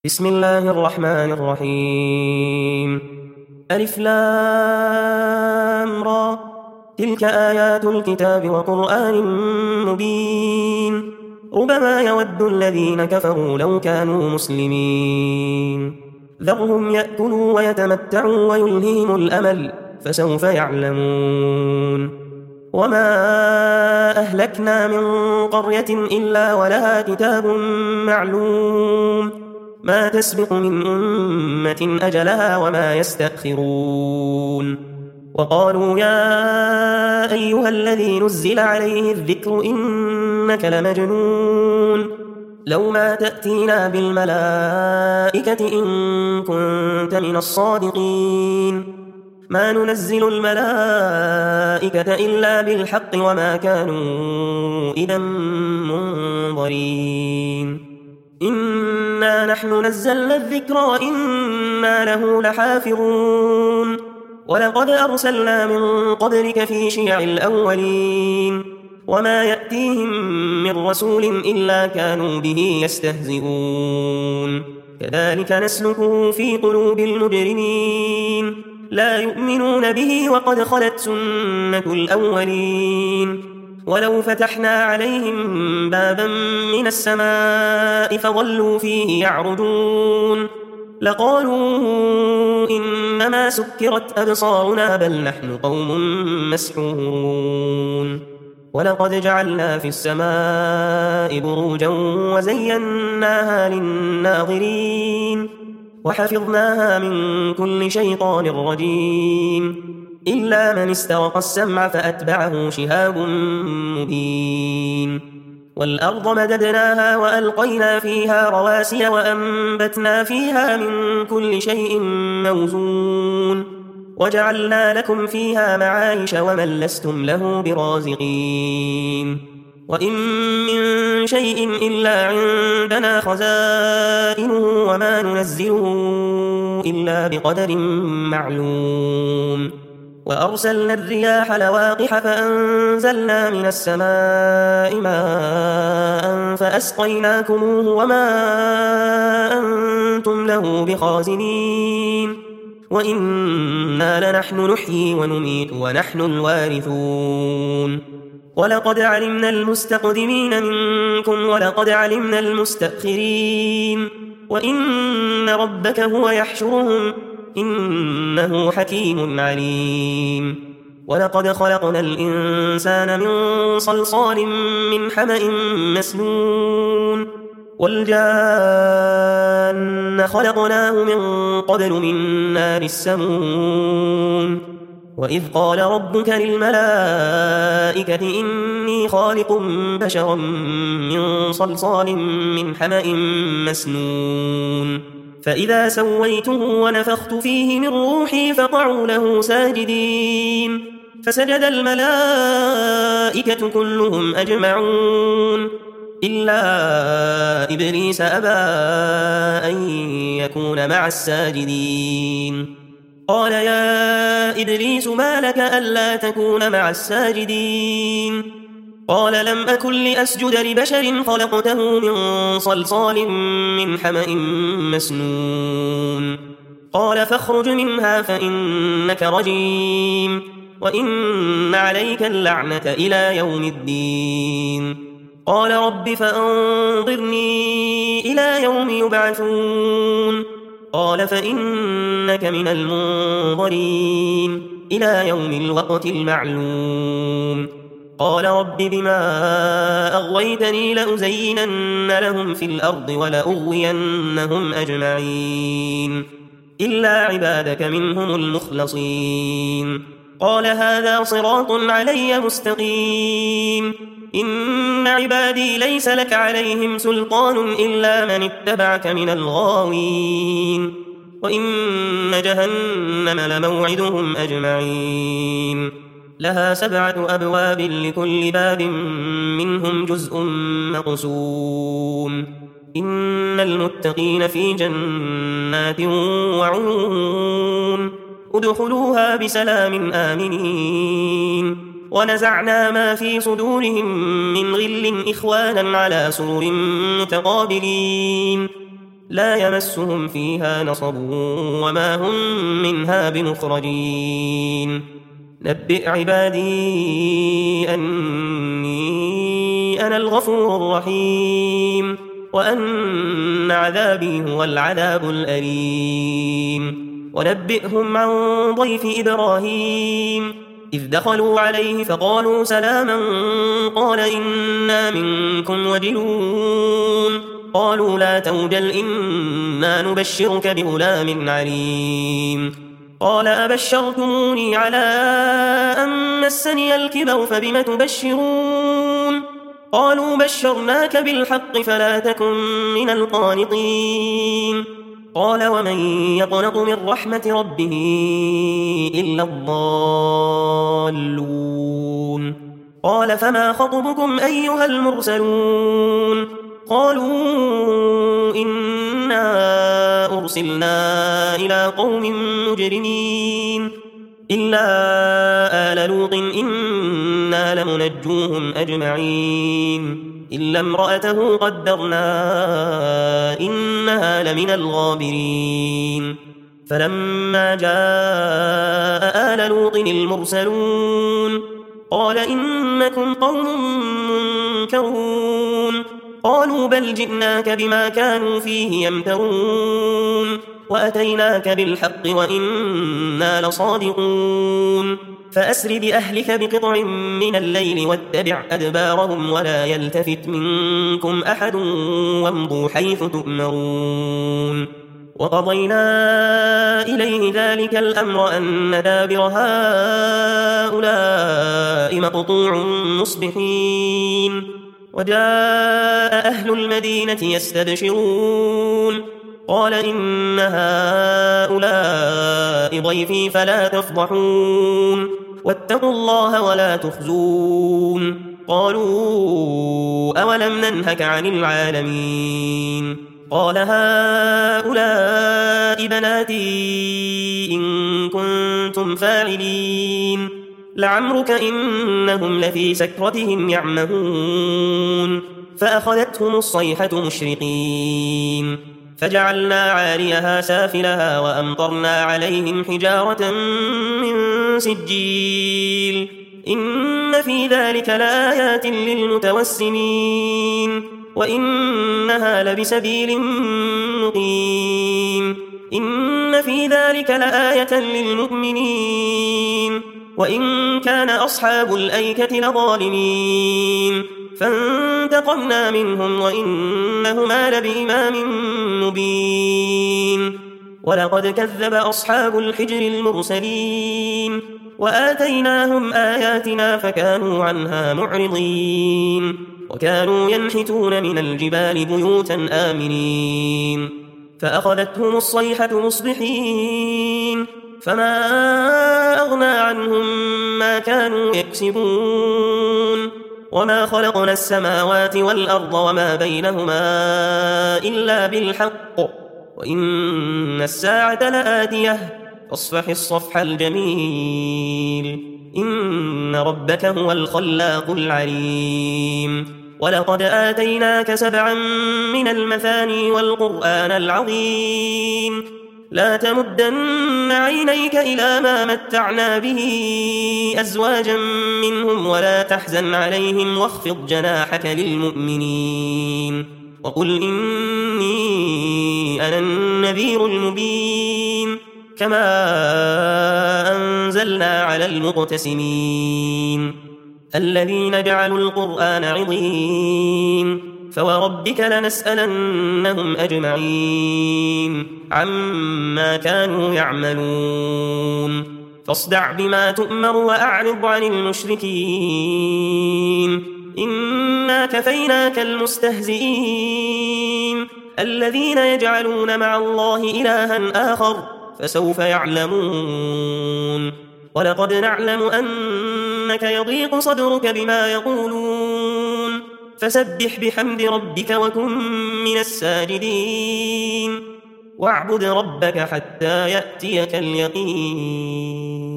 بسم الله الرحمن الرحيم. ألف لام را. تلك آيات الكتاب وقرآن مبين. ربما يود الذين كفروا لو كانوا مسلمين. ذرهم يأكلوا ويتمتعوا ويلههم الأمل فسوف يعلمون. وما أهلكنا من قرية إلا ولها كتاب معلوم ما تسبق من أمة أجلها وما يستأخرون. وقالوا يا أيها الذي نزل عليه الذكر إنك لمجنون لو ما تأتينا بالملائكة إن كنت من الصادقين ما ننزل الملائكة إلا بالحق وما كانوا إذا منظرين. إنا نحن نزلنا الذكر وإنا له لحافظون. ولقد أرسلنا من قبلك في شيع الأولين وما يأتيهم من رسول إلا كانوا به يستهزئون. كذلك نسلكه في قلوب المجرمين لا يؤمنون به وقد خلت سنة الأولين. ولو فتحنا عليهم بابا من السماء فظلوا فيه يعرجون لقالوا إنما سكرت أبصارنا بل نحن قوم مسحورون. ولقد جعلنا في السماء بروجا وزيناها للناظرين وحفظناها من كل شيطان رجيم إلا من استرق السمع فأتبعه شهاب مبين. والأرض مددناها وألقينا فيها رواسي وأنبتنا فيها من كل شيء موزون وجعلنا لكم فيها معايش ومن لستم له برازقين. وإن من شيء إلا عندنا خزائنه وما ننزله إلا بقدر معلوم. وأرسلنا الرياح لواقح فأنزلنا من السماء ماء فأسقيناكموه وما أنتم له بخازنين. وإنا لنحن نحيي ونميت ونحن الوارثون. ولقد علمنا المستقدمين منكم ولقد علمنا المستأخرين وإن ربك هو يحشرهم إنه حكيم عليم. ولقد خلقنا الإنسان من صلصال من حمأ مسنون والجان خلقناه من قبل من نار السموم. وإذ قال ربك للملائكة إني خالق بشرا من صلصال من حمأ مسنون فإذا سويته ونفخت فيه من روحي فقعوا له ساجدين فسجد الملائكة كلهم أجمعون إلا إبليس أبى أن يكون مع الساجدين. قال يا إبليس ما لك ألا تكون مع الساجدين؟ قال لم أكن لأسجد لبشر خلقته من صلصال من حمأ مسنون. قال فاخرج منها فإنك رجيم وإن عليك اللعنة إلى يوم الدين. قال رب فأنظرني إلى يوم يبعثون. قال فإنك من المنظرين إلى يوم الوقت المعلوم. قال رب بما أغويتني لأزينن لهم في الأرض ولأغوينهم أجمعين إلا عبادك منهم المخلصين. قال هذا صراط علي مستقيم إن عبادي ليس لك عليهم سلطان إلا من اتبعك من الغاوين وإن جهنم لموعدهم أجمعين لها 7 أبواب لكل باب منهم جزء مقسوم. إن المتقين في جنات وعيون ادخلوها بسلام آمنين. ونزعنا ما في صدورهم من غل إخوانا على سرر متقابلين لا يمسهم فيها نصب وما هم منها بمخرجين نبئ عبادي أني أنا الغفور الرحيم وأن عذابي هو العذاب الأليم ونبئهم عن ضيف إبراهيم إذ دخلوا عليه فقالوا سلاما قال إنا منكم وجلون قالوا لا توجل إنا نبشرك بغلام عليم قال أبشرتموني على أن مسني الكبر فبم تبشرون قالوا بشرناك بالحق فلا تكن من القانطين قال ومن يقنط من رحمة ربه إلا الضالون قال فما خطبكم أيها المرسلون قالوا إنا أرسلنا إلى قوم مجرمين إلا آل لوط إنا لمنجوهم أجمعين إلا امرأته قدرنا إنها لمن الغابرين فلما جاء آل لوط المرسلون قال إنكم قوم منكرون قالوا بل جئناك بما كانوا فيه يمترون وأتيناك بالحق وإنا لصادقون فأسر بأهلك بقطع من الليل واتبع أدبارهم ولا يلتفت منكم أحد وامضوا حيث تؤمرون وقضينا إليه ذلك الأمر أن دابر هؤلاء مقطوع مصبحين وجاء أهل المدينة يستبشرون قال إن هؤلاء ضيفي فلا تفضحون واتقوا الله ولا تخزون قالوا أولم ننهك عن العالمين قال هؤلاء بناتي إن كنتم فاعلين لعمرك إنهم لفي سكرتهم يعمهون فأخذتهم الصيحة مشرقين فجعلنا عاليها سافلها وأمطرنا عليهم حجارة من سجيل إن في ذلك لآيات للمتوسمين وإنها لبسبيل مقيم إن في ذلك لآية للمؤمنين وإن كان أصحاب الأيكة لظالمين فانتقمنا منهم وإنهما لبإمام مبين ولقد كذب أصحاب الحجر المرسلين وآتيناهم آياتنا فكانوا عنها معرضين وكانوا ينحتون من الجبال بيوتا آمنين فأخذتهم الصيحة مصبحين فما أغنى عنهم ما كانوا يكسبون وما خلقنا السماوات والأرض وما بينهما إلا بالحق وإن الساعة لآتية فاصفح الصفح الجميل إن ربك هو الخلاق العليم ولقد آتيناك 7 من المثاني والقرآن العظيم لا تمدن عينيك إلى ما متعنا به أزواجا منهم ولا تحزن عليهم واخفض جناحك للمؤمنين وقل إني أنا النذير المبين كما أنزلنا على المقتسمين الذين جعلوا القرآن عضين فوربك لنسألنهم أجمعين عما كانوا يعملون فاصدع بما تؤمر وأعرض عن المشركين إنا كفيناك المستهزئين الذين يجعلون مع الله إلها آخر فسوف يعلمون ولقد نعلم أنك يضيق صدرك بما يقولون فسبح بحمد ربك وكن من الساجدين واعبد ربك حتى يأتيك اليقين